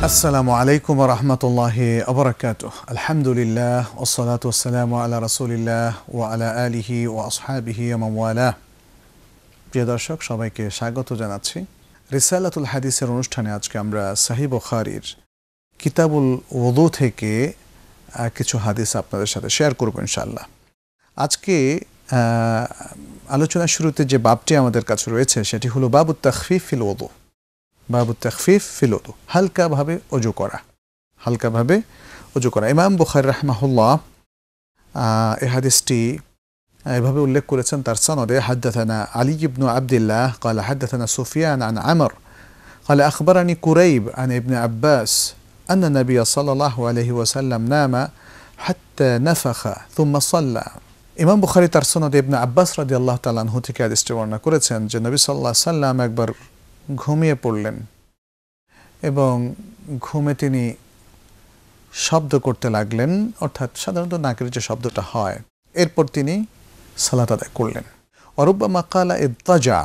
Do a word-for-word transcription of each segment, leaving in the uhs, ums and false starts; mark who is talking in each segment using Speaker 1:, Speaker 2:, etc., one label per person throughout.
Speaker 1: আসসালামু আলাইকুম ওয়া রাহমাতুল্লাহি ওয়া বারাকাতুহু। আলহামদুলিল্লাহ ওয়াসসালাতু ওয়াসসালামু আলা রাসূলিল্লাহ ওয়া আলা আলিহি ওয়া আসহাবিহি ওয়া মান ওয়ালাহ। প্রিয় দর্শক, সবাইকে স্বাগত জানাচ্ছি রিসালাতুল হাদিসের অনুষ্ঠানে। আজকে আমরা সহিহ বুখারীর কিতাবুল ওযু থেকে কিছু হাদিস আপনাদের সাথে শেয়ার করব ইনশাআল্লাহ। আজকে আলোচনার শুরুতে যে বাবটি আমাদের কাছে রয়েছে সেটি হলো বাবুত তাখফিফ ফিল ওযু। বাবুত তাখফিফ ফিল ওযু, হালকাভাবে ওযু করা, হালকাভাবে ওযু করা। ইমাম বুখারী রাহিমাহুল্লাহ এই হাদিসটি এভাবে উল্লেখ করেছেন তার সনদে। হাদাথানা আলী ইবনু আবদুল্লাহ قال حدثنا سفيان عن عمر قال أخبرني كريب عن ابن عباس أن النبي صلى الله عليه وسلم نام حتى نفخ ثم صلى। ইমাম বুখারী তার সনদে ইবনে আব্বাস রাদিয়াল্লাহু তাআলা আনহু থেকে হাদিসটি বর্ণনা করেছেন যে নবী সাল্লাল্লাহু আলাইহি ওয়াসাল্লাম একবার ঘুমিয়ে পড়লেন এবং ঘুমে তিনি শব্দ করতে লাগলেন, অর্থাৎ সাধারণত নাকের যে শব্দটা হয়, এরপর তিনি সালাত আদায় করলেন। ওয়ারুব্বামা ক্বালা ইত্তাজা,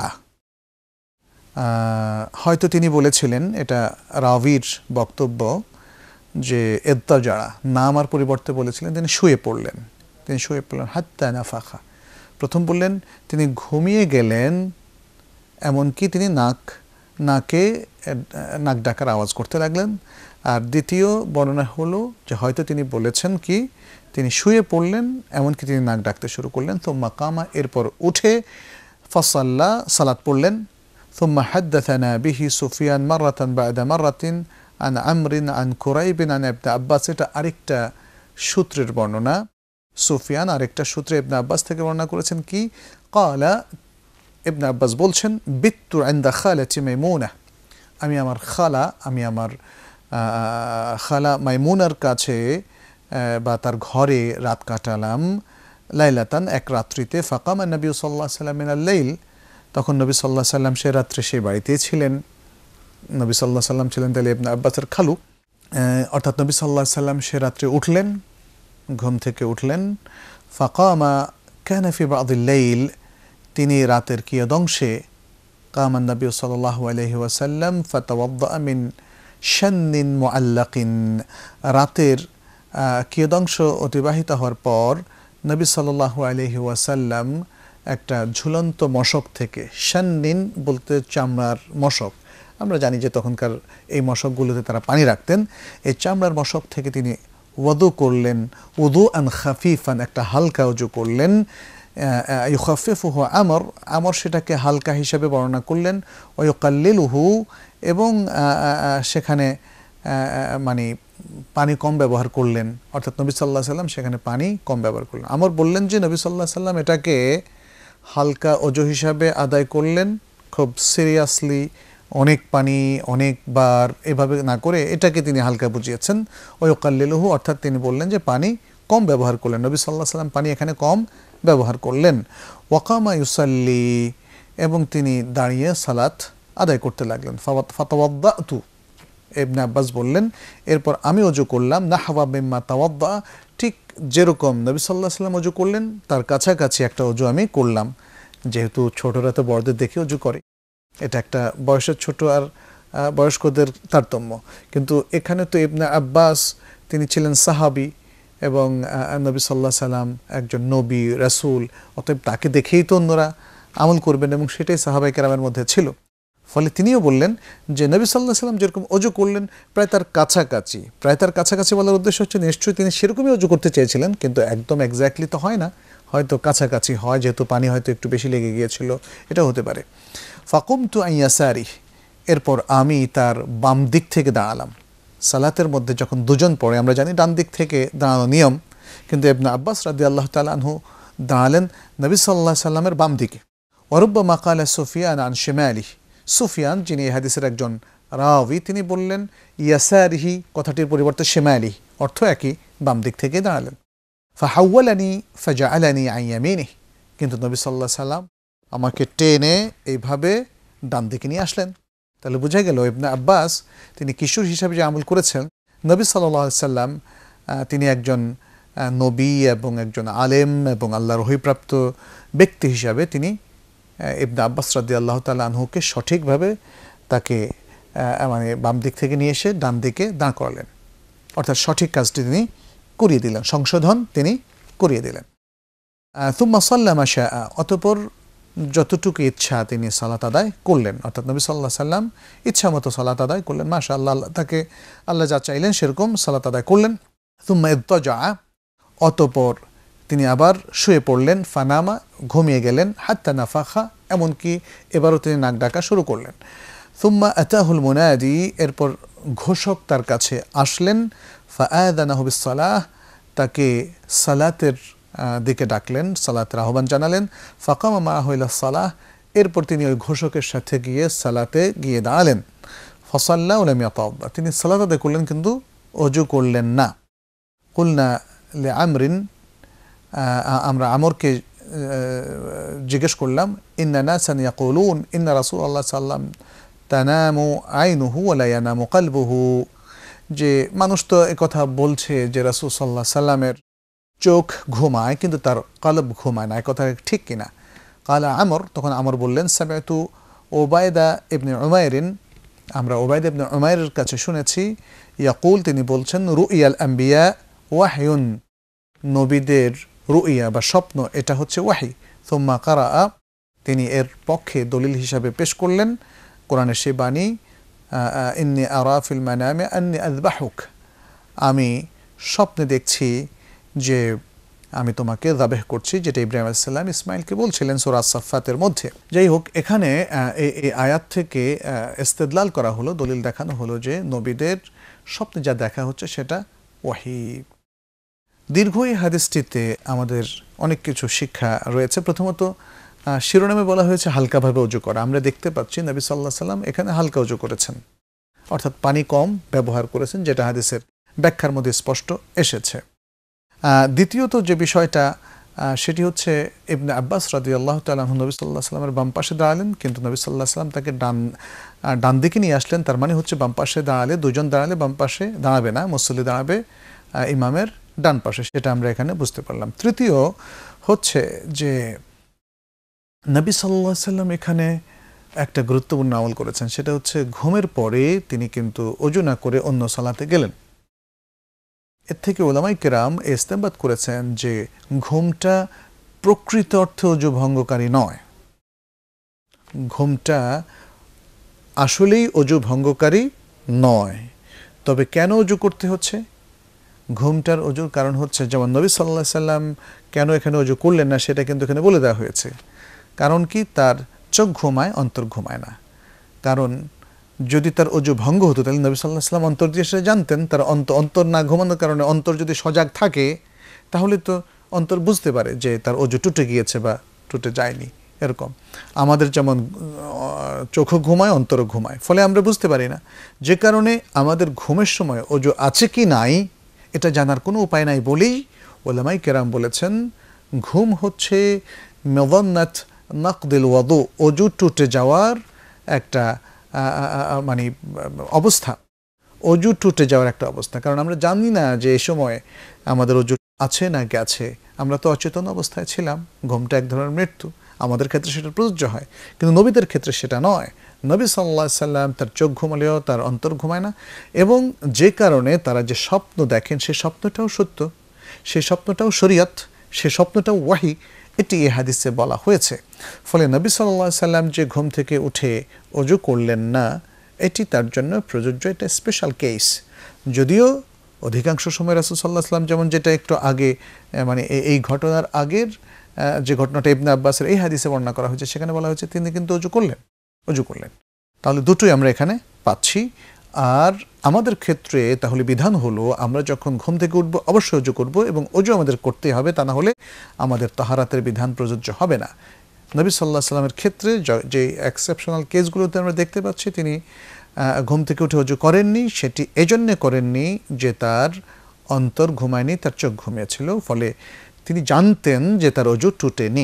Speaker 1: হয়তো তিনি বলেছিলেন, এটা রাবির বক্তব্য, যে ইত্তাজা নামার পরিবর্তে বলেছিলেন তিনি শুয়ে পড়লেন, তিনি শুয়ে পড়লেন। হাত্তা নাফাখা, প্রথম বললেন তিনি ঘুমিয়ে গেলেন, এমনকি তিনি নাক নাকে নাক ডাকার আওয়াজ করতে লাগলেন। আর দ্বিতীয় বর্ণনা হলো যে হয়তো তিনি বলেছেন কি তিনি শুয়ে পড়লেন, এমনকি তিনি নাক ডাকতে শুরু করলেন। থুম্মা কামা, এরপর উঠে ফাসাল্লা, সালাত পড়লেন। থুম্মা হাদ্দাথানা বিহি সুফিয়ান মাররাতান বা'দা মাররাতিন আন আমরিন আন কুরাইবিন আন ইবনে আব্বাস। এটা আরেকটা সূত্রের বর্ণনা। সুফিয়ান আরেকটা সূত্রে ইবনে আব্বাস থেকে বর্ণনা করেছেন কি ক্বালা, ইবনে আব্বাস বলছেন বিত্তু ইনদা খালাতি মাইমুনা, আমি আমার খালা আমি আমার খালা মাইমুনার কাছে বা তার ঘরে রাত কাটালাম। লাইলাতান, এক রাত্রিতে। ফাকামা নবী সাল্লাল্লাহু আলাইহি ওয়াসাল্লাম মিনাল লাইল, তখন নবী সাল্লাল্লাহু আলাইহি ওয়াসাল্লাম সে রাত্রে সেই বাড়িতেই ছিলেন। নবী সাল্লাল্লাহু আলাইহি ওয়াসাল্লাম ছিলেন তাহলে ইবনে আব্বাসের খালু, অর্থাৎ নবী সাল্লাল্লাহু আলাইহি ওয়াসাল্লাম সে রাত্রে উঠলেন, ঘুম থেকে উঠলেন। ফাকামা কানা ফি বা'দিল লাইল, তিনি রাতের কিয়দংশে কামান নবী সাল্লাল্লাহু আলাইহি ওয়াসাল্লাম ফাতাওয়াদ্দা মিন শান্নিন মুআল্লাকিন, রাতের কিয়দংশ অতিবাহিত হওয়ার পর নবী সাল্লাল্লাহু আলাইহি ওয়াসাল্লাম একটা ঝুলন্ত মশক থেকে, শান্নিন বলতে চামড়ার মশক, আমরা জানি যে তখনকার এই মশকগুলোতে তারা পানি রাখতেন, এই চামড়ার মশক থেকে তিনি ওযু করলেন। উযু আন খাফিফান, একটা হালকা ওযু করলেন। ইউখাফিফুহু আমর, আমর সেটাকে হালকা হিসাবে বর্ণনা করলেন। ওয়া ইউকাল্লিলুহু, এবং সেখানে মানে পানি কম ব্যবহার করলেন, অর্থাৎ নবী সাল্লাল্লাহু আলাইহি ওয়াসাল্লাম সেখানে পানি কম ব্যবহার করলেন। আমর বললেন যে নবী সাল্লাল্লাহু আলাইহি ওয়াসাল্লাম এটাকে হালকা ওযু হিসাবে আদায় করলেন, খুব সিরিয়াসলি অনেক পানি অনেকবার এভাবে না করে এটাকে তিনি হালকা বুঝিয়েছেন। ওয়া ইউকাল্লিলুহু, অর্থাৎ তিনি বললেন যে পানি কম ব্যবহার করলেন, নবী সাল্লাল্লাহু আলাইহি ওয়াসাল্লাম পানি এখানে কম ব্যবহার করলেন। ওয়াকামা ইউসাল্লি, এবং তিনি দাঁড়িয়ে সালাত আদায় করতে লাগলেন। ফাতাওয়াদ্দাতু, ইবনে আব্বাস বললেন এরপর আমি ওযু করলাম। নাহওয়া মিম্মা তাওয়াদ্দা, ঠিক যেরকম নবী সাল্লাল্লাহু আলাইহি ওয়াসাল্লাম ওযু করলেন তার কাছাকাছি একটা ওযু আমি করলাম। যেহেতু ছোটরা তো বড়দের দেখে ওযু করে, এটা একটা বয়সের ছোট আর বয়স্কদের তারতম্য, কিন্তু এখানে তো ইবনে আব্বাস তিনি ছিলেন সাহাবী এবং নবী সাল্লাল্লাহু আলাইহি ওয়াসাল্লাম একজন নবী রাসূল, অতএব তাকে দেখেই তো অন্যরা আমল করবেন, এবং সেটাই সাহাবায়ে কেরামের মধ্যে ছিল। ফলে তিনিও বললেন যে নবী সাল্লাল্লাহু আলাইহি ওয়াসাল্লাম যেরকম ওযু করলেন প্রায় তার কাছাকাছি, প্রায় তার কাছাকাছি বলার উদ্দেশ্য হচ্ছে নিশ্চয়ই তিনি সেরকমই ওযু করতে চেয়েছিলেন, কিন্তু একদম এক্স্যাক্টলি তো হয় না, হয়তো কাছাকাছি হয়, যেহেতু পানি হয়তো একটু বেশি লেগে গিয়েছিল, এটা হতে পারে। ফাকুমতু আন ইয়াসারি, এরপর আমি তার বাম দিক থেকে দাঁড়ালাম। সালাতের মধ্যে যখন দুজন পড়ে আমরা জানি ডান দিক থেকে দাঁড়ানো নিয়ম, কিন্তু ইবনে আব্বাস রাদিয়াল্লাহু তাআলা আনহু দাঁড়ালেন নবী সাল্লাল্লাহু আলাইহি ওয়াসাল্লামের বাম দিকে। ওয়ারুব্বামা ক্বালা সুফিয়ান আন শিমালিহি, সুফিয়ান যিনি এই হাদিসের একজন রাওয়ী, তিনি বললেন ইয়াসারিহি, কথাটির পরিবর্তে শিমালিহি, অর্থ একই, বাম দিক থেকে দাঁড়ালেন। ফাহাওয়ালানি ফাজাআলানি আন ইয়ামিনিহি, কিন্তু নবী সাল্লাল্লাহু আলাইহি ওয়াসাল্লাম আমাকে টেনে এইভাবে ডান দিকে নিয়ে আসলেন। তাহলে বোঝা গেল ইবনে আব্বাস তিনি কিশোর হিসাবে যে আমল করেছেন, নবী সাল্লাল্লাহু আলাইহি ওয়াসাল্লাম তিনি একজন নবী এবং একজন আলেম এবং আল্লাহর ওহীপ্রাপ্ত ব্যক্তি হিসাবে তিনি ইবনে আব্বাস রাদিয়াল্লাহু তাআলা আনহুকে সঠিকভাবে তাকে মানে বাম দিক থেকে নিয়ে এসে ডান দিকে দাঁড় করালেন, অর্থাৎ সঠিক কাজটি তিনি করিয়ে দিলেন, সংশোধন তিনি করিয়ে দিলেন। সুম্মা সাল্লা মা শাআ, অতঃপর যতটুকু ইচ্ছা তিনি সালাত আদায় করলেন, অর্থাৎ নবী সাল্লাল্লাহু আলাইহি সাল্লাম ইচ্ছা মতো সালাত আদায় করলেন। মাশাআল্লাহ, আল্লাহ তাকে আল্লাহ যা চাইলেন সেরকম সালাত আদায় করলেন। সুম্মা ইত্তাজা, অতঃপর তিনি আবার শুয়ে পড়লেন, ফানামা, ঘুমিয়ে গেলেন, হাত্তা নাফাখা, এমনকি এবারও তিনি নাক ডাকা শুরু করলেন। সুম্মা আতাহুল মুনাদি, এরপর ঘোষক তার কাছে আসলেন, ফাআযানাহু বিস-সালাহ, তাকে সালাতের দিকে ডাকলেন, সালাতের আহ্বান জানালেন। ফাকামা মাআহু ইলাস সালাহ, এরপর তিনি ওই ঘোষকের সাথে গিয়ে সালাতে গিয়ে দাঁড়ালেন। ফাসাল্লা ওয়া লাম ইয়াতাওয়াদ্দা, তিনি সালাত আদায় করলেন কিন্তু ওযু করলেন না। কুলনা লিআমরিন, আমরা আমরকে জিজ্ঞেস করলাম, ইন্না নাসান ইয়াকুলুন ইন্না রাসূলুল্লাহ সাল্লাল্লাহু আলাইহি ওয়াসাল্লাম তানামু আইনুহু ওয়া লা ইয়ানামু কলবুহু, যে মানুষ তো একথা বলছে যে রাসূল সাল্লাল্লাহু আলাইহি সাল্লামের চোখ ঘুমায় কিন্তু তার কলব ঘুমায় না, কথা ঠিক কিনা? কালা আমর, তখন আমর বললেন, সামি'তু উবায়দা ইবনে উমাইরিন, আমরা উবায়দা ইবনে উমাইরের কাছে শুনেছি, ইয়াকুল, তিনি বলছেন, রুইয়াল আম্বিয়া ওয়াহয়ুন, নবীদের রুইয়া বা স্বপ্ন এটা হচ্ছে ওয়াহি। সুম্মা কারাআ, তিনি এর পক্ষে দলিল হিসাবে পেশ করলেন কোরআনের সেই বাণী, ইন্নী আরা ফিল মানামি আন্নী আযবাহুক, আমি স্বপ্নে দেখছি যে আমি তোমাকে যাবেহ করছি, যেটা ইব্রাহিম আলাইহিস সালাম ইসমাইলকে বলছিলেন সূরা আস-সাফফাতের মধ্যে। যাই হোক, এখানে এই আয়াত থেকে ইস্তেদলাল করা হলো, দলিল দেখানো হলো যে নবীদের স্বপ্নে যা দেখা হচ্ছে সেটা ওয়াহি। দীর্ঘ এই হাদিসটিতে আমাদের অনেক কিছু শিক্ষা রয়েছে। প্রথমত, শিরোনামে বলা হয়েছে হালকাভাবে ওযু করা। আমরা দেখতে পাচ্ছি নবী সাল্লাল্লাহু আলাইহি সাল্লাম এখানে হালকা ওযু করেছেন, অর্থাৎ পানি কম ব্যবহার করেছেন, যেটা হাদিসের ব্যাখ্যার মধ্যে স্পষ্ট এসেছে। দ্বিতীয়ত যে বিষয়টা, সেটি হচ্ছে ইবনে আব্বাস রাদিয়াল্লাহু তাআলা আনহু নবী সাল্লাল্লাহু আলাইহি সাল্লামের বাম পাশে দাঁড়ালেন, কিন্তু নবী সাল্লাল্লাহু আলাইহি সাল্লাম তাকে ডান ডান দিকে নিয়ে আসলেন। তার মানে হচ্ছে বাম পাশে দাঁড়ালে, দুজন দাঁড়ালে বাম পাশে দাঁড়াবে না, মুসল্লি দাঁড়াবে ইমামের ডান পাশে, সেটা আমরা এখানে বুঝতে পারলাম। তৃতীয় হচ্ছে যে নবী সাল্লাল্লাহু আলাইহি সাল্লাম এখানে একটা গুরুত্বপূর্ণ আমল করেছেন, সেটা হচ্ছে ঘুমের পরে তিনি কিন্তু ওযু না করে অন্য সালাতে গেলেন। এর থেকে উলামায়ে কেরাম ইস্তেমবাদ করেছেন যে ঘুমটা প্রকৃত অর্থে ওযু ভঙ্গকারী নয়, ঘুমটা আসলেই ওযু ভঙ্গকারী নয়। তবে কেন ওযু করতে হচ্ছে? ঘুমটার ওযুর কারণ হচ্ছে, যেমন নবী সাল্লাল্লাহু আলাইহি সাল্লাম কেন এখানে ওযু করলেন না সেটা কিন্তু এখানে বলে দেওয়া হয়েছে। কারণ কি? তার চোখ ঘুমায়, অন্তর ঘুমায় না। কারণ যদি তার ওযু ভঙ্গ হতো তাহলে নবী সাল্লাল্লাহু আলাইহি সাল্লাম অন্তর দিয়ে সেটা জানতেন। তার অন্তর না ঘুমানোর কারণে, অন্তর যদি সজাগ থাকে তাহলে তো অন্তর বুঝতে পারে যে তার ওযু টুটে গিয়েছে বা টুটে যায়নি। এরকম আমাদের যেমন চোখও ঘুমায়, অন্তরও ঘুমায়, ফলে আমরা বুঝতে পারি না। যে কারণে আমাদের ঘুমের সময় ওযু আছে কি নাই এটা জানার কোনো উপায় নাই বলেই উলামায়ে কেরাম বলেছেন ঘুম হচ্ছে মাযান্নাত নাকদিল ওযু, ওযু টুটে যাওয়ার একটা মানে অবস্থা, ওযু টুটে যাওয়ার একটা অবস্থা। কারণ আমরা জানি না যে এই সময় আমাদের ওযু আছে না গেছে, আমরা তো অচেতন অবস্থায় ছিলাম। ঘুমটা এক ধরনের মৃত্যু, আমাদের ক্ষেত্রে সেটা প্রযোজ্য হয়, কিন্তু নবীদের ক্ষেত্রে সেটা নয়। নবী সাল্লাল্লাহু আলাইহি সাল্লাম তার চোখ ঘুমালেও তার অন্তর ঘুমায় না, এবং যে কারণে তারা যে স্বপ্ন দেখেন সেই স্বপ্নটাও সত্য, সেই স্বপ্নটাও শরীয়ত, সেই স্বপ্নটাও ওয়াহি, এটি এই হাদিসে বলা হয়েছে। ফলে নবী সাল্লাল্লাহু আলাইহি সাল্লাম যে ঘুম থেকে উঠে ওযু করলেন না এটি তার জন্য প্রযোজ্য, এটা স্পেশাল কেস। যদিও অধিকাংশ সময় রাসূল সাল্লাল্লাহু আলাইহি সাল্লাম, যেমন যেটা একটু আগে মানে এই ঘটনার আগের যে ঘটনাটা ইবনে আব্বাসের এই হাদিসে বর্ণনা করা হয়েছে, সেখানে বলা হয়েছে তিনি কিন্তু ওযু করলেন ওযু করলেন তাহলে দুটোই আমরা এখানে পাচ্ছি। আর আমাদের ক্ষেত্রে তাহলে বিধান হলো, আমরা যখন ঘুম থেকে উঠবো অবশ্যই ওযু করব, এবং ওযু আমাদের করতেই হবে, তা না হলে আমাদের তাহারাতের বিধান প্রযোজ্য হবে না। নবী সাল্লাল্লাহু আলাইহি সাল্লামের ক্ষেত্রে যে এক্সেপশনাল কেসগুলোতে আমরা দেখতে পাচ্ছি তিনি ঘুম থেকে উঠে ওযু করেননি, সেটি এজন্যে করেননি যে তার অন্তর ঘুমায়নি, তার চোখ ঘুমিয়েছিল, ফলে তিনি জানতেন যে তার ওযু টুটেনি।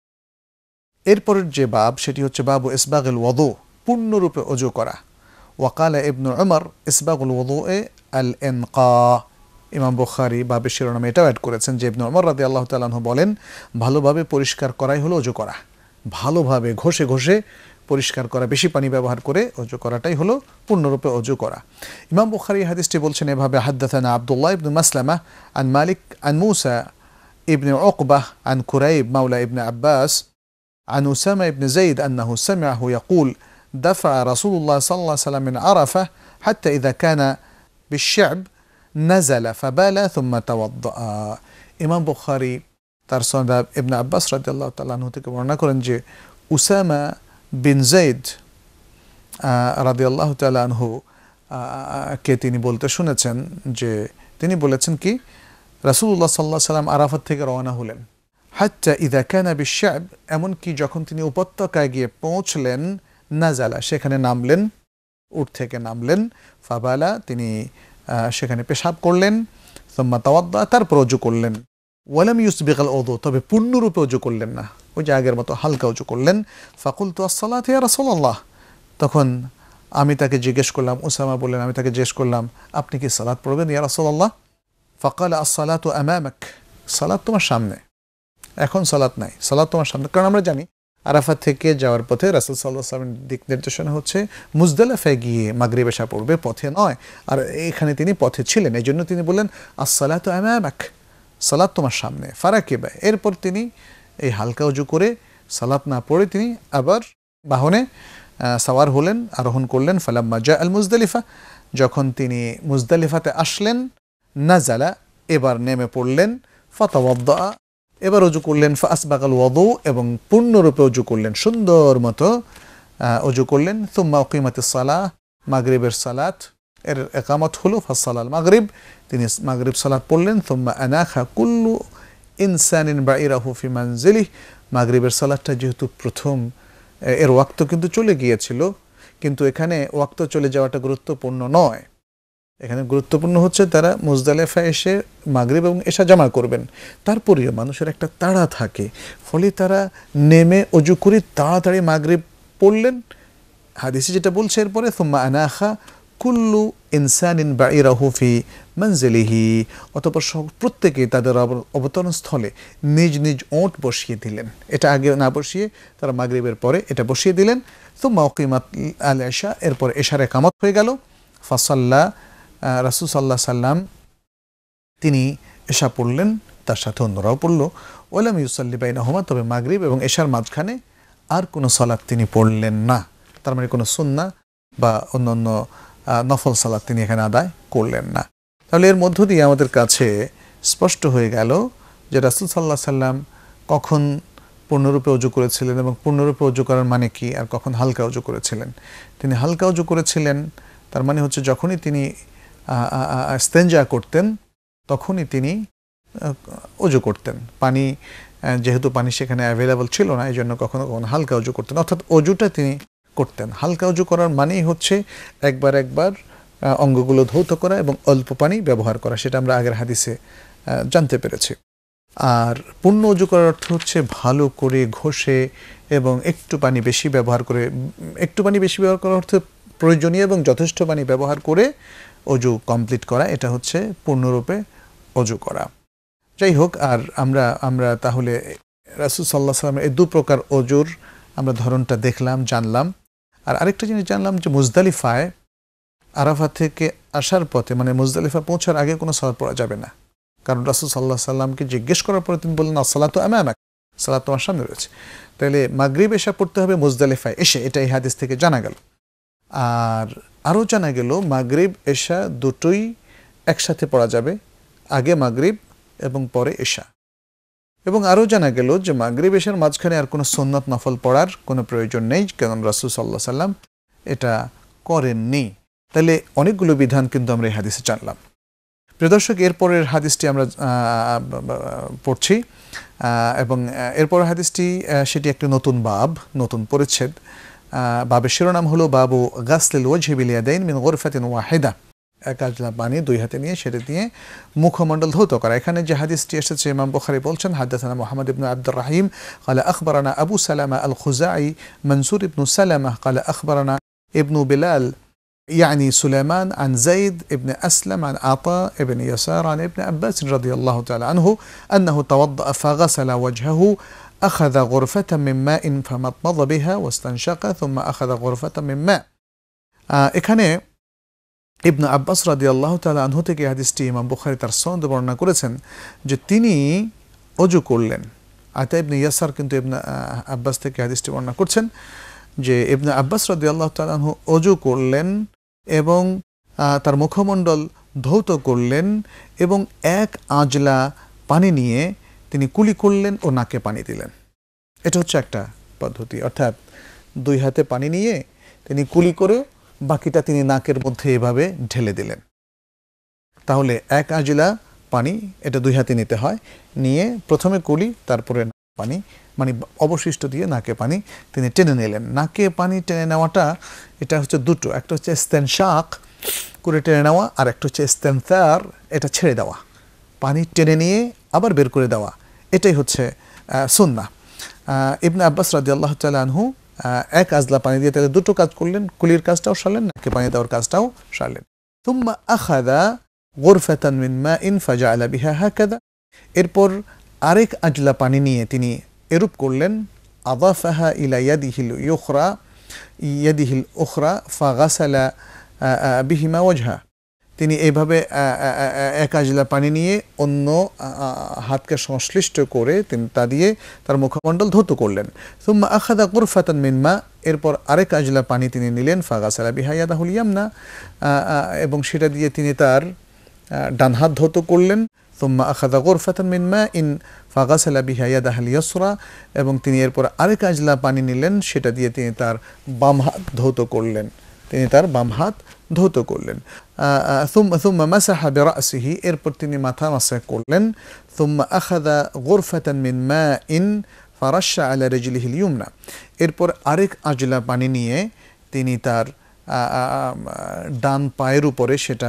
Speaker 1: এরপরের যে বাব সেটি হচ্ছে বাবু ইসবাগুল ওযু, পূর্ণরূপে ওযু করা। ওয়াকালা ইবনু উমর ইসবাগুল ওযুয়ে আল ইনকা, ইমাম বুখারী বাবের শিরোনামে এটাও অ্যাড করেছেন যে ইবনু উমর রাদিয়াল্লাহু তাআলা আনহু বলেন ভালোভাবে পরিষ্কার করাই হলো ওযু করা। ভালোভাবে ঘষে ঘষে পরিষ্কার করা, বেশি পানি ব্যবহার করে অজু করাটাই হলো পূর্ণরূপে অজু করা। ইমাম বুখারী হাদিসটি বলছেন এভাবে, হাদ্দাথানা আব্দুল্লাহ ইবনে মাসলামা আন মালিক আন মুসা ইবনে উকবাহ আন কুরাইব মাওলা ইবনে আব্বাস عن أسامة بن زيد أنه سمعه يقول دفع رسول الله صلى الله عليه وسلم من عرفة حتى إذا كان بالشعب نزل فبال ثم توضأ. ইমাম বুখারী তার সনদ ইবনে আব্বাস রাদিয়াল্লাহু তাআলা আনহু থেকে বর্ণনা করেন যে উসামা বিন যায়েদ রাদিয়াল্লাহু তাআলা আনহু কে তিনি বলতে শুনেছেন যে তিনি বলেছেন কি, রাসূলুল্লাহ সাল্লাল্লাহু আলাইহি ওয়াসাল্লাম আরাফাত থেকে রওনা হলেন, হাত্তা ইযা কানা বিশ-শা'ব, এমনকি যখন তিনি উপত্যকায় গিয়ে পৌঁছলেন, নাজালা, সেখানে নামলেন, উট থেকে নামলেন, ফাবালা, তিনি সেখানে পেশাব করলেন, সুম্মা তাওয়াদ্দা, তারপর ওযু করলেন, ওয়ালাম ইউসবিগাল ওযু, তবে পূর্ণরূপে ওযু করলেন না, ওই যে আগের মতো হালকা ওযু করলেন। ফাকুলতু আস-সালাতু ইয়া রাসূলুল্লাহ, তখন আমি তাকে জিজ্ঞেস করলাম, উসামা বললেন, আমি তাকে জিজ্ঞেস করলাম, আপনি কি সালাত পড়বেন ইয়া রাসূলুল্লাহ? ফাকালা আস-সালাতু আমামাক, সালাত তোমার সামনে, এখন সালাত নাই, সালাত তোমার সামনে। কারণ আমরা জানি আরাফাত থেকে যাওয়ার পথে রাসূল সাল্লাল্লাহু আলাইহি ওয়াসাল্লামের দিক নির্দেশনা হচ্ছে মুজদালিফায় গিয়ে মাগরিব এশা পড়বে, পথে নয়। আর এখানে তিনি পথে ছিলেন, এই জন্য তিনি বললেন আস-সালাতু আমামাক, সালাত তোমার সামনে। ফারাকিবা, এরপর তিনি এই হালকা ওযু করে সালাত না পড়ে তিনি আবার বাহনে সাওয়ার হলেন, আরোহণ করলেন। ফালাম্মা জা আল মুজদালিফা, যখন তিনি মুজদালিফাতে আসলেন, নাজালা, এবার নেমে পড়লেন, ফাতাওয়াদ্দা, এবার ওযু করলেন, ফাসবাগাল ওযু, এবং পূর্ণরূপে ওযু করলেন, সুন্দর মতো ওযু করলেন। সুম্মা উকিমাতিস সালাহ, মাগরিবের সালাত এর ইকামত হলো, ফাসালাল মাগরিব, তিনি মাগরিব সালাত পড়লেন। সুম্মা আনাখা কুল্লু ইনসানিন বাইরাহু ফি মানজিলিহি, মাগরিবের সালাতটা যেহেতু প্রথম, এর ওয়াক্ত কিন্তু চলে গিয়েছিল, কিন্তু এখানে ওয়াক্ত চলে যাওয়াটা গুরুত্বপূর্ণ নয়, এখানে গুরুত্বপূর্ণ হচ্ছে তারা মুজদালিফায় এসে মাগরিব এবং এশা জামা করবেন। তারপরেও মানুষের একটা তাড়া থাকে, ফলে তারা নেমে অজু করে তাড়াতাড়ি মাগরিব পড়লেন। হাদিসে যেটা বলছে এরপরে, সুম্মা আনাখা কুল্লু ইনসানিন বাইরাহু ফি মানজিলিহি, অতঃপর প্রত্যেকেই তাদের অবতরণ স্থলে নিজ নিজ ওঁট বসিয়ে দিলেন। এটা আগে না বসিয়ে তারা মাগরিবের পরে এটা বসিয়ে দিলেন। সুম্মা উকিমাত আল ইশা, এরপর এশার ইকামত হয়ে গেল। ফাসাল্লা, রাসূল সাল্লাল্লাহু আলাইহি সাল্লাম তিনি এশা পড়লেন, তার সাথে অন্যরাও পড়ল। ওয়ালাম ইউসাল্লি বাইনাহুমা, তবে মাগরিব এবং এশার মাঝখানে আর কোনো সালাত তিনি পড়লেন না, তার মানে কোনো সুন্নাহ বা অন্যান্য নফল সালাত তিনি এখানে আদায় করলেন না। তাহলে এর মধ্য দিয়ে আমাদের কাছে স্পষ্ট হয়ে গেল যে রাসূল সাল্লাল্লাহু আলাইহি সাল্লাম কখন পূর্ণরূপে ওযু করেছিলেন এবং পূর্ণরূপে ওযু করার মানে কি, আর কখন হালকা ওযু করেছিলেন। তিনি হালকা ওযু করেছিলেন, তার মানে হচ্ছে যখনই তিনি ইস্তেঞ্জা করতেন তখনই তিনি ওযু করতেন। পানি যেহেতু পানি সেখানে অ্যাভেলেবল ছিল না, এই জন্য কখনো কখনো হালকা ওযু করতেন, অর্থাৎ ওযুটা তিনি করতেন। হালকা ওযু করার মানেই হচ্ছে একবার একবার অঙ্গগুলো ধৌত করা এবং অল্প পানি ব্যবহার করা, সেটা আমরা আগের হাদিসে জানতে পেরেছি। আর পূর্ণ ওযু করার অর্থ হচ্ছে ভালো করে ঘষে এবং একটু পানি বেশি ব্যবহার করে, একটু পানি বেশি ব্যবহার করার অর্থ প্রয়োজনীয় এবং যথেষ্ট পানি ব্যবহার করে ওযু কমপ্লিট করা, এটা হচ্ছে পূর্ণরূপে ওযু করা। যাই হোক, আর আমরা আমরা তাহলে রাসূল সাল্লাল্লাহু আলাইহি ওয়াসাল্লামের এই দু প্রকার ওযুর আমরা ধরনটা দেখলাম, জানলাম। আর আরেকটা জিনিস জানলাম যে মুজদালিফায় আরাফা থেকে আসার পথে, মানে মুজদালিফা পৌঁছার আগে কোনো সালাত পড়া যাবে না, কারণ রাসূল সাল্লাল্লাহু আলাইহি ওয়াসাল্লামকে জিজ্ঞেস করার পরে তিনি বললেন আস-সালাতু আমামাক, সালাত তোমার সামনে রয়েছে। তাহলে মাগরিব এশা পড়তে হবে মুজদালিফায় এসে, এটা এই হাদিস থেকে জানা গেল। আর আরও জানা গেল মাগরিব এশা দুটোই একসাথে পড়া যাবে, আগে মাগরিব এবং পরে এশা। এবং আরও জানা গেল যে মাগরিব এশার মাঝখানে আর কোনো সুন্নাত নফল পড়ার কোনো প্রয়োজন নেই, কারণ রাসূল সাল্লাল্লাহু আলাইহি ওয়াসাল্লাম এটা করেননি। তাহলে অনেকগুলো বিধান কিন্তু আমরা এই হাদিসে জানলাম। প্রিয় দর্শক, এরপরের হাদিসটি আমরা পড়ছি এবং এরপরের হাদিসটি সেটি একটি নতুন বাব, নতুন পরিচ্ছেদ। বাবের শিরোনাম হলো বাবু গাসলিল ওয়াজহি বিল ইয়াদাইন মিন গুরফাতিন ওয়াহিদা, এক আজলা পানি দুই হাতে নিয়ে সেটা দিয়ে মুখমণ্ডল ধৌত করা। এখানে যে হাদিসটি এসেছে ইমাম বুখারী বলছেন, হাদাসানা মুহাম্মদ ইবনে আব্দুর রহিম قال اخبرنا ابو سلمة الخزاعي منصور بن سلمة قال اخبرنا ابن بلال يعني سليمان عن زيد ابن أسلم عن عطاء ابن يسار عن ابن عباس رضي الله تعالى عنه أنه توضأ فغسل وجهه আখাযা গুরফাতাম মিন মাইন ফামাতমাযা বিহা ওয়াস্তানশাকা সুম্মা আখাযা গুরফাতাম মিন মা। এখানে ইবনে আব্বাস রাদিয়াল্লাহু তাআলা আনহু থেকে হাদিসটি ইমাম বুখারী তার সনদে বর্ণনা করেছেন যে তিনি ওযু করলেন। আতা ইবনে ইয়াসার কিন্তু ইবনে আব্বাস থেকে হাদিসটি বর্ণনা করছেন যে ইবনে আব্বাস রাদিয়াল্লাহু তাআলা আনহু ওযু করলেন এবং তার মুখমণ্ডল ধৌত করলেন এবং এক আজলা পানি নিয়ে তিনি কুলি করলেন ও নাকে পানি দিলেন। এটা হচ্ছে একটা পদ্ধতি, অর্থাৎ দুই হাতে পানি নিয়ে তিনি কুলি করে বাকিটা তিনি নাকের মধ্যে এভাবে ঢেলে দিলেন। তাহলে এক আজলা পানি, এটা দুই হাতে নিতে হয়, নিয়ে প্রথমে কুলি তারপরে পানি, মানে অবশিষ্ট দিয়ে নাকে পানি তিনি টেনে নিলেন। নাকে পানি টেনে নেওয়াটা এটা হচ্ছে দুটো, একটা হচ্ছে ইস্তেনশাক করে টেনে নেওয়া, আর একটা হচ্ছে ইস্তেনসার, এটা ছেড়ে দেওয়া, পানি টেনে নিয়ে আবার বের করে দেওয়া, এটাই হচ্ছে সুন্নাহ। ইবনে আব্বাস রাদিয়াল্লাহু তাআলা আনহু এক আজলা পানি দিয়ে তাদের দুটো কাজ করলেন, কুলির কাজটাও সারলেন, নাকে পানি দেওয়ার কাজটাও সারলেন। সুম্মা আখাযা গুরফাতান মিন মাইন ফাজাআলা বিহা হাকাযা, এরপর আরেক আজলা পানি নিয়ে তিনি এরূপ করলেন। আদাফাহা ইলা ইয়াদিহিল ইউখরা ইয়াদিহিল উখরা ফাগাসালা বিহিমা ওয়াজহা, তিনি এইভাবে এক আজলা পানি নিয়ে অন্য হাতকে সংশ্লিষ্ট করে তিনি তা দিয়ে তার মুখমণ্ডল ধৌত করলেন। সুম্মা আখাযা গুরফাতান মিন মা, এরপর আরেক আজলা পানি তিনি নিলেন। ফাগাসালা বিহা ইয়াদাহুল ইয়ামনা, এবং সেটা দিয়ে তিনি তার ডান হাত ধৌত করলেন। সুম্মা আখাযা গুরফাতান মিন মাইন ফাগাসালা বিহা ইয়াদাহুল ইয়াসরা, এবং তিনি এরপর আরেক আজলা পানি নিলেন, সেটা দিয়ে তিনি তার বাম হাত ধৌত করলেন তিনি তার বাম হাত ধৌত করলেন। সুম্মা সুম্মা মাসাহা বিরাসিহি, এরপর তিনি মাথা মাসাহ করলেন। সুম্মা আখাযা গুরফাতান মিন মাইন ফারাশা আলা রিজলিহিল ইয়ুমনা, এরপর আরেক আজলা পানি নিয়ে তিনি তার ডান পায়ের উপরে সেটা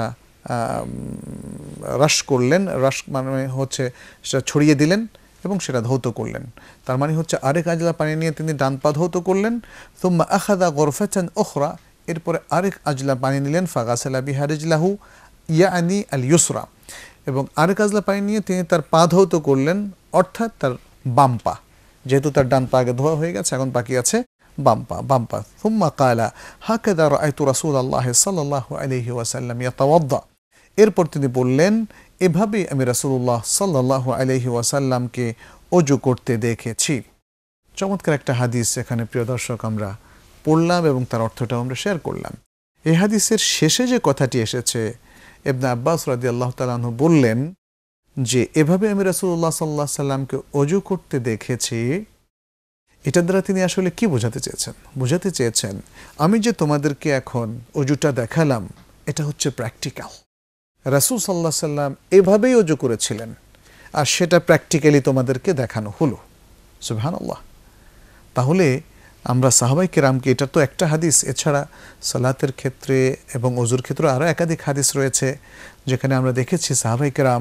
Speaker 1: রাশ করলেন। রাশ মানে হচ্ছে সেটা ছড়িয়ে দিলেন এবং সেটা ধৌত করলেন। তার মানে হচ্ছে আরেক আজলা পানি নিয়ে তিনি ডান পা ধৌত করলেন। সুম্মা আখাযা গুরফাতান উখরা, এরপরে আরেক আজলা পানি নিলেন। ফাগাসালা বিহা রিজলাহু ইয়ানি আল ইউসরা, এবং আরেক আজলা পানি নিয়ে তিনি তার পা ধৌত করলেন, অর্থাৎ তার বাম পা, যেহেতু তার ডান পা আগে ধোয়া হয়ে গেছে, এখন বাকি আছে বাম পা বাম পা সুম্মা কালা হাকাযা রাআইতু রাসূলুল্লাহ সাল্লাল্লাহু আলাইহি ওয়াসাল্লাম ইয়াতাওয়াদ্দা, এরপর তিনি বললেন, এভাবেই আমি রাসূলুল্লাহ সাল্লাল্লাহু আলাইহি ওয়াসাল্লামকে ওযু করতে দেখেছি। চমৎকার একটা হাদিস এখানে প্রিয় দর্শক আমরা পড়লাম এবং তার অর্থটাও আমরা শেয়ার করলাম। এই হাদিসের শেষে যে কথাটি এসেছে, ইবনে আব্বাস রাদিয়াল্লাহু তাআলা আনহু বললেন যে এভাবে আমি রাসূলুল্লাহ সাল্লাল্লাহু আলাইহি সাল্লামকে ওযু করতে দেখেছি, এটার দ্বারা তিনি আসলে কি বোঝাতে চেয়েছেন? বোঝাতে চেয়েছেন আমি যে তোমাদেরকে এখন ওযুটা দেখালাম এটা হচ্ছে প্র্যাকটিক্যাল। রাসূল সাল্লাল্লাহু আলাইহি সাল্লাম এভাবেই ওযু করেছিলেন, আর সেটা প্র্যাকটিক্যালি তোমাদেরকে দেখানো হলো। সুবহানাল্লাহ। তাহলে আমরা সাহাবায়ে কেরামকে, এটা তো একটা হাদিস, এছাড়া সালাতের ক্ষেত্রে এবং ওযুর ক্ষেত্রে আরও একাধিক হাদিস রয়েছে যেখানে আমরা দেখেছি সাহাবায়ে কেরাম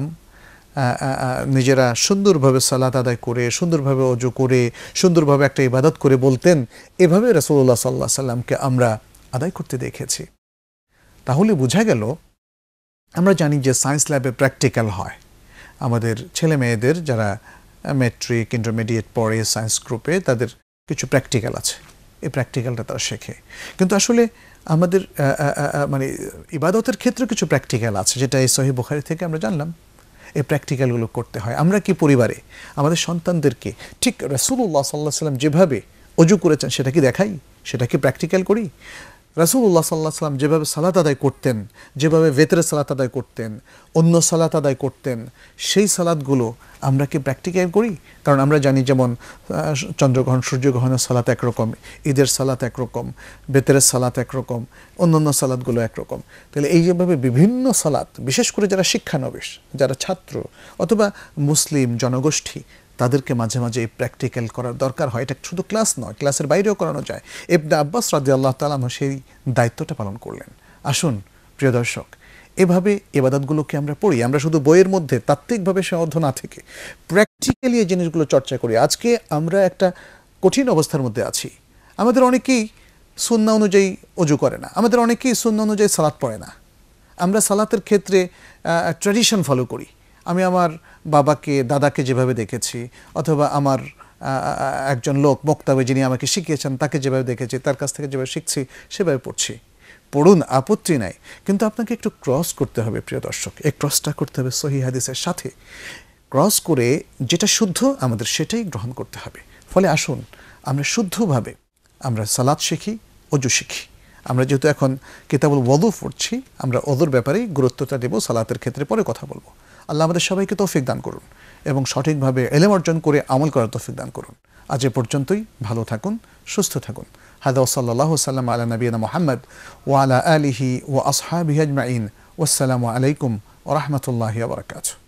Speaker 1: নিজেরা সুন্দরভাবে সালাত আদায় করে, সুন্দরভাবে ওযু করে, সুন্দরভাবে একটা ইবাদত করে বলতেন, এভাবে রাসূলুল্লাহ সাল্লাল্লাহু আলাইহি সাল্লামকে আমরা আদায় করতে দেখেছি। তাহলে বোঝা গেল, আমরা জানি যে সায়েন্স ল্যাবে প্র্যাকটিক্যাল হয়। আমাদের ছেলে মেয়েদের যারা ম্যাট্রিক ইন্টারমিডিয়েট পড়ে সায়েন্স গ্রুপে, তাদের কিছু প্র্যাকটিক্যাল আছে, এই প্র্যাকটিক্যালটা তারা শেখে। কিন্তু আসলে আমাদের মানে ইবাদতের ক্ষেত্রে কিছু প্র্যাকটিক্যাল আছে, যেটা এই সহিহ বুখারী থেকে আমরা জানলাম। এই প্র্যাকটিক্যালগুলো করতে হয়। আমরা কি পরিবারে আমাদের সন্তানদেরকে ঠিক রাসূলুল্লাহ সাল্লাল্লাহু আলাইহি সাল্লাম যেভাবে ওযু করেছেন সেটা কি দেখাই? সেটা কি প্র্যাকটিক্যাল করি? রাসূলুল্লাহ সাল্লাল্লাহু আলাইহি সাল্লাম যেভাবে সালাত আদায় করতেন, যেভাবে ভিতরের সালাত আদায় করতেন, অন্য সালাত আদায় করতেন, সেই সালাতগুলো আমরা কি প্র্যাকটিক্যাল করি? কারণ আমরা জানি যেমন চন্দ্রগ্রহণ সূর্যগ্রহণের সালাত একরকম, ঈদের সালাত একরকম, বেতেরের সালাত একরকম, অন্যান্য সালাতগুলো একরকম। তাহলে এই যেভাবে বিভিন্ন সালাত, বিশেষ করে যারা শিক্ষানবিশ, যারা ছাত্র অথবা মুসলিম জনগোষ্ঠী, তাদেরকে মাঝে মাঝে এই প্র্যাকটিক্যাল করার দরকার হয়। এটা শুধু ক্লাস নয়, ক্লাসের বাইরেও করানো যায়। ইবনে আব্বাস রাদিয়াল্লাহু তাআলা আনহু সেই দায়িত্বটা পালন করলেন। আসুন প্রিয় দর্শক, এভাবে ইবাদতগুলোকে আমরা পড়ি। আমরা শুধু বইয়ের মধ্যে তাত্ত্বিকভাবে সীমাবদ্ধ না থেকে প্র্যাকটিক্যালি এই জিনিসগুলো চর্চা করি। আজকে আমরা একটা কঠিন অবস্থার মধ্যে আছি। আমাদের অনেকেই সুন্নাহ অনুযায়ী ওযু করে না, আমাদের অনেকেই সুন্নাহ অনুযায়ী সালাত পড়ে না। আমরা সালাতের ক্ষেত্রে ট্র্যাডিশন ফলো করি। আমি আমার বাবাকে, দাদাকে যেভাবে দেখেছি, অথবা আমার একজন লোক বক্তাবে যিনি আমাকে শিখিয়েছেন তাকে যেভাবে দেখেছি, তার কাছ থেকে যেভাবে শিখছি সেভাবে পড়ছি। পড়ুন, আপত্তি নাই, কিন্তু আপনাকে একটু ক্রস করতে হবে প্রিয় দর্শক। এই ক্রসটা করতে হবে সহিহ হাদিসের সাথে। ক্রস করে যেটা শুদ্ধ আমাদের সেটাই গ্রহণ করতে হবে। ফলে আসুন আমরা শুদ্ধভাবে আমরা সালাত শিখি, ওযু শিখি। আমরা যেহেতু এখন কিতাবুল ওযু পড়ছি, আমরা ওযুর ব্যাপারেই গুরুত্বটা দেব, সালাতের ক্ষেত্রে পরে কথা বলবো। আল্লাহ আমাদের সবাইকে তৌফিক দান করুন এবং সঠিকভাবে ইলম অর্জন করে আমল করার তৌফিক দান করুন। আজ এ পর্যন্তই। ভালো থাকুন, সুস্থ থাকুন। হাদা সাল্লাল্লাহু সাল্লাম আলা নবিয়িনা মুহাম্মদ ওয়া আলা আলিহি ওয়া আসহাবিহি আজমাইন। ওয়াসসালামু আলাইকুম ওয়া রাহমাতুল্লাহি ওয়া বারাকাতুহু।